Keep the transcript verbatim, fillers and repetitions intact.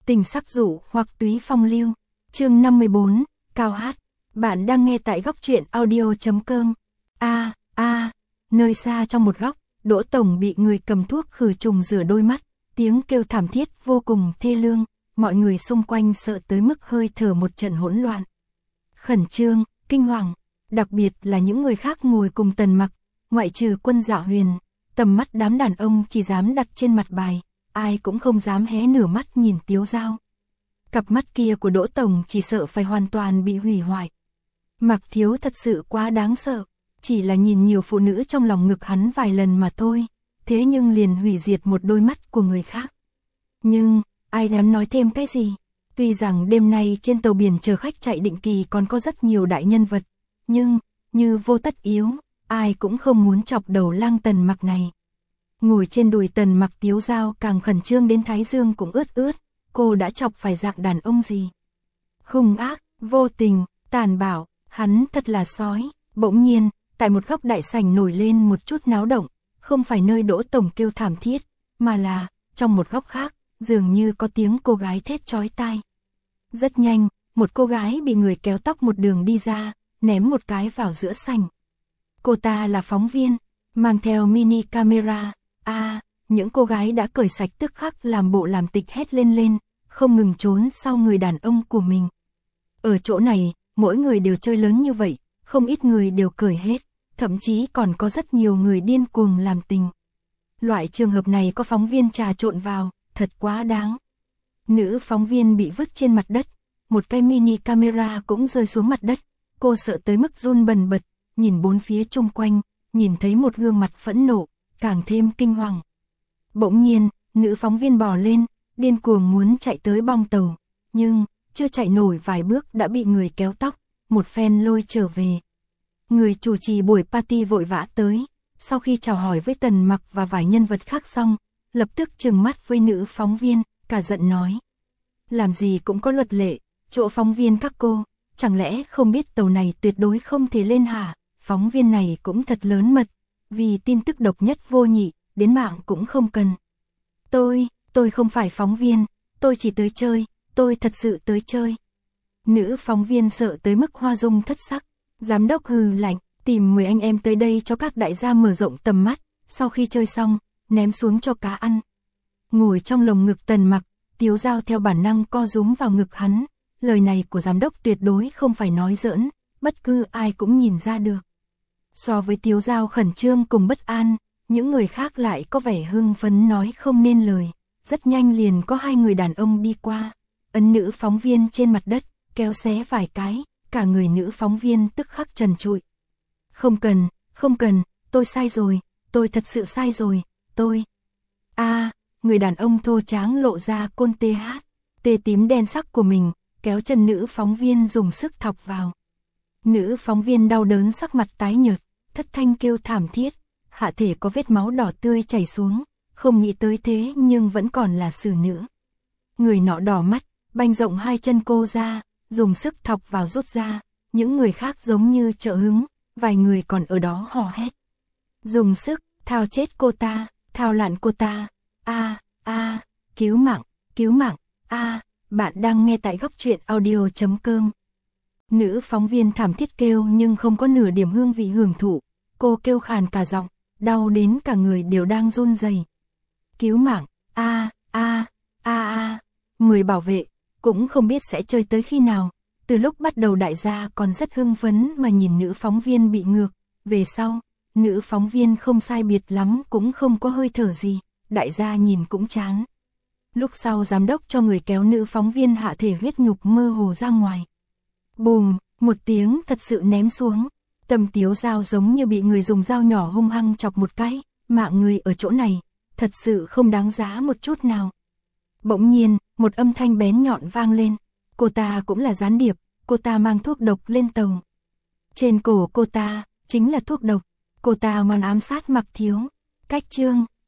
Tình sắc dụ hoặc túy phong lưu. Chương năm mươi bốn, Cao hát. Bạn đang nghe tại góc truyện audio.com. A, a, nơi xa trong một góc, Đỗ Tổng bị người cầm thuốc khử trùng rửa đôi mắt, tiếng kêu thảm thiết vô cùng thê lương, mọi người xung quanh sợ tới mức hơi thở một trận hỗn loạn. Khẩn trương, kinh hoàng, đặc biệt là những người khác ngồi cùng Tần Mặc, ngoại trừ Quân Dạ Huyền, tầm mắt đám đàn ông chỉ dám đặt trên mặt bài, ai cũng không dám hé nửa mắt nhìn Tiếu Dao. Cặp mắt kia của Đỗ Tổng chỉ sợ phải hoàn toàn bị hủy hoại. Mặc Thiếu thật sự quá đáng sợ, chỉ là nhìn nhiều phụ nữ trong lòng ngực hắn vài lần mà thôi, thế nhưng liền hủy diệt một đôi mắt của người khác. Nhưng, ai dám nói thêm cái gì? Tuy rằng đêm nay trên tàu biển chờ khách chạy định kỳ còn có rất nhiều đại nhân vật, nhưng, như vô tất yếu, ai cũng không muốn chọc đầu lang Tần Mặc này. Ngồi trên đùi Tần Mặc, Tiếu Dao càng khẩn trương đến thái dương cũng ướt ướt, cô đã chọc phải dạng đàn ông gì? Hung ác, vô tình, tàn bạo, hắn thật là sói. Bỗng nhiên, tại một góc đại sảnh nổi lên một chút náo động, không phải nơi Đỗ Tổng kêu thảm thiết, mà là, trong một góc khác, dường như có tiếng cô gái thét chói tai. Rất nhanh, một cô gái bị người kéo tóc một đường đi ra, ném một cái vào giữa sảnh. Cô ta là phóng viên, mang theo mini camera. A, à, những cô gái đã cởi sạch tức khắc làm bộ làm tịch hét lên lên, không ngừng trốn sau người đàn ông của mình. Ở chỗ này, mỗi người đều chơi lớn như vậy, không ít người đều cởi hết, thậm chí còn có rất nhiều người điên cuồng làm tình. Loại trường hợp này có phóng viên trà trộn vào, thật quá đáng. Nữ phóng viên bị vứt trên mặt đất, một cái mini camera cũng rơi xuống mặt đất, cô sợ tới mức run bần bật, nhìn bốn phía chung quanh, nhìn thấy một gương mặt phẫn nộ, càng thêm kinh hoàng. Bỗng nhiên, nữ phóng viên bò lên, điên cuồng muốn chạy tới bong tàu, nhưng, chưa chạy nổi vài bước đã bị người kéo tóc, một phen lôi trở về. Người chủ trì buổi party vội vã tới, sau khi chào hỏi với Tần Mặc và vài nhân vật khác xong, lập tức trừng mắt với nữ phóng viên, cả giận nói. Làm gì cũng có luật lệ, chỗ phóng viên các cô, chẳng lẽ không biết tàu này tuyệt đối không thể lên hả? Phóng viên này cũng thật lớn mật, vì tin tức độc nhất vô nhị, đến mạng cũng không cần. Tôi, tôi không phải phóng viên, tôi chỉ tới chơi, tôi thật sự tới chơi. Nữ phóng viên sợ tới mức hoa dung thất sắc, giám đốc hừ lạnh, tìm mười anh em tới đây cho các đại gia mở rộng tầm mắt, sau khi chơi xong, ném xuống cho cá ăn. Ngồi trong lồng ngực Tần Mặc, Tiếu Dao theo bản năng co rúm vào ngực hắn, lời này của giám đốc tuyệt đối không phải nói giỡn, bất cứ ai cũng nhìn ra được. So với Tiếu Dao khẩn trương cùng bất an, những người khác lại có vẻ hưng phấn nói không nên lời, rất nhanh liền có hai người đàn ông đi qua, ấn nữ phóng viên trên mặt đất, kéo xé vài cái, cả người nữ phóng viên tức khắc trần trụi. Không cần, không cần, tôi sai rồi, tôi thật sự sai rồi, tôi. A, à, người đàn ông thô tráng lộ ra côn tê hát, tê tím đen sắc của mình, kéo chân nữ phóng viên dùng sức thọc vào. Nữ phóng viên đau đớn sắc mặt tái nhợt, thất thanh kêu thảm thiết, hạ thể có vết máu đỏ tươi chảy xuống, không nghĩ tới thế nhưng vẫn còn là xử nữ. Người nọ đỏ mắt, banh rộng hai chân cô ra, dùng sức thọc vào rút ra, những người khác giống như trợ hứng, vài người còn ở đó hò hét. Dùng sức, thao chết cô ta, thao lạn cô ta, a a cứu mạng, cứu mạng, a bạn đang nghe tại góc truyện audio.com. Nữ phóng viên thảm thiết kêu nhưng không có nửa điểm hương vị hưởng thụ, cô kêu khàn cả giọng, đau đến cả người đều đang run rẩy. Cứu mạng, a a a a mười bảo vệ, cũng không biết sẽ chơi tới khi nào, từ lúc bắt đầu đại gia còn rất hưng phấn mà nhìn nữ phóng viên bị ngược, về sau, nữ phóng viên không sai biệt lắm cũng không có hơi thở gì, đại gia nhìn cũng chán. Lúc sau giám đốc cho người kéo nữ phóng viên hạ thể huyết nhục mơ hồ ra ngoài. Bùm, một tiếng thật sự ném xuống, Tâm Tiếu Dao giống như bị người dùng dao nhỏ hung hăng chọc một cái, mạng người ở chỗ này, thật sự không đáng giá một chút nào. Bỗng nhiên, một âm thanh bén nhọn vang lên, cô ta cũng là gián điệp, cô ta mang thuốc độc lên tàu. Trên cổ cô ta, chính là thuốc độc, cô ta muốn ám sát Mặc Thiếu. Cách chương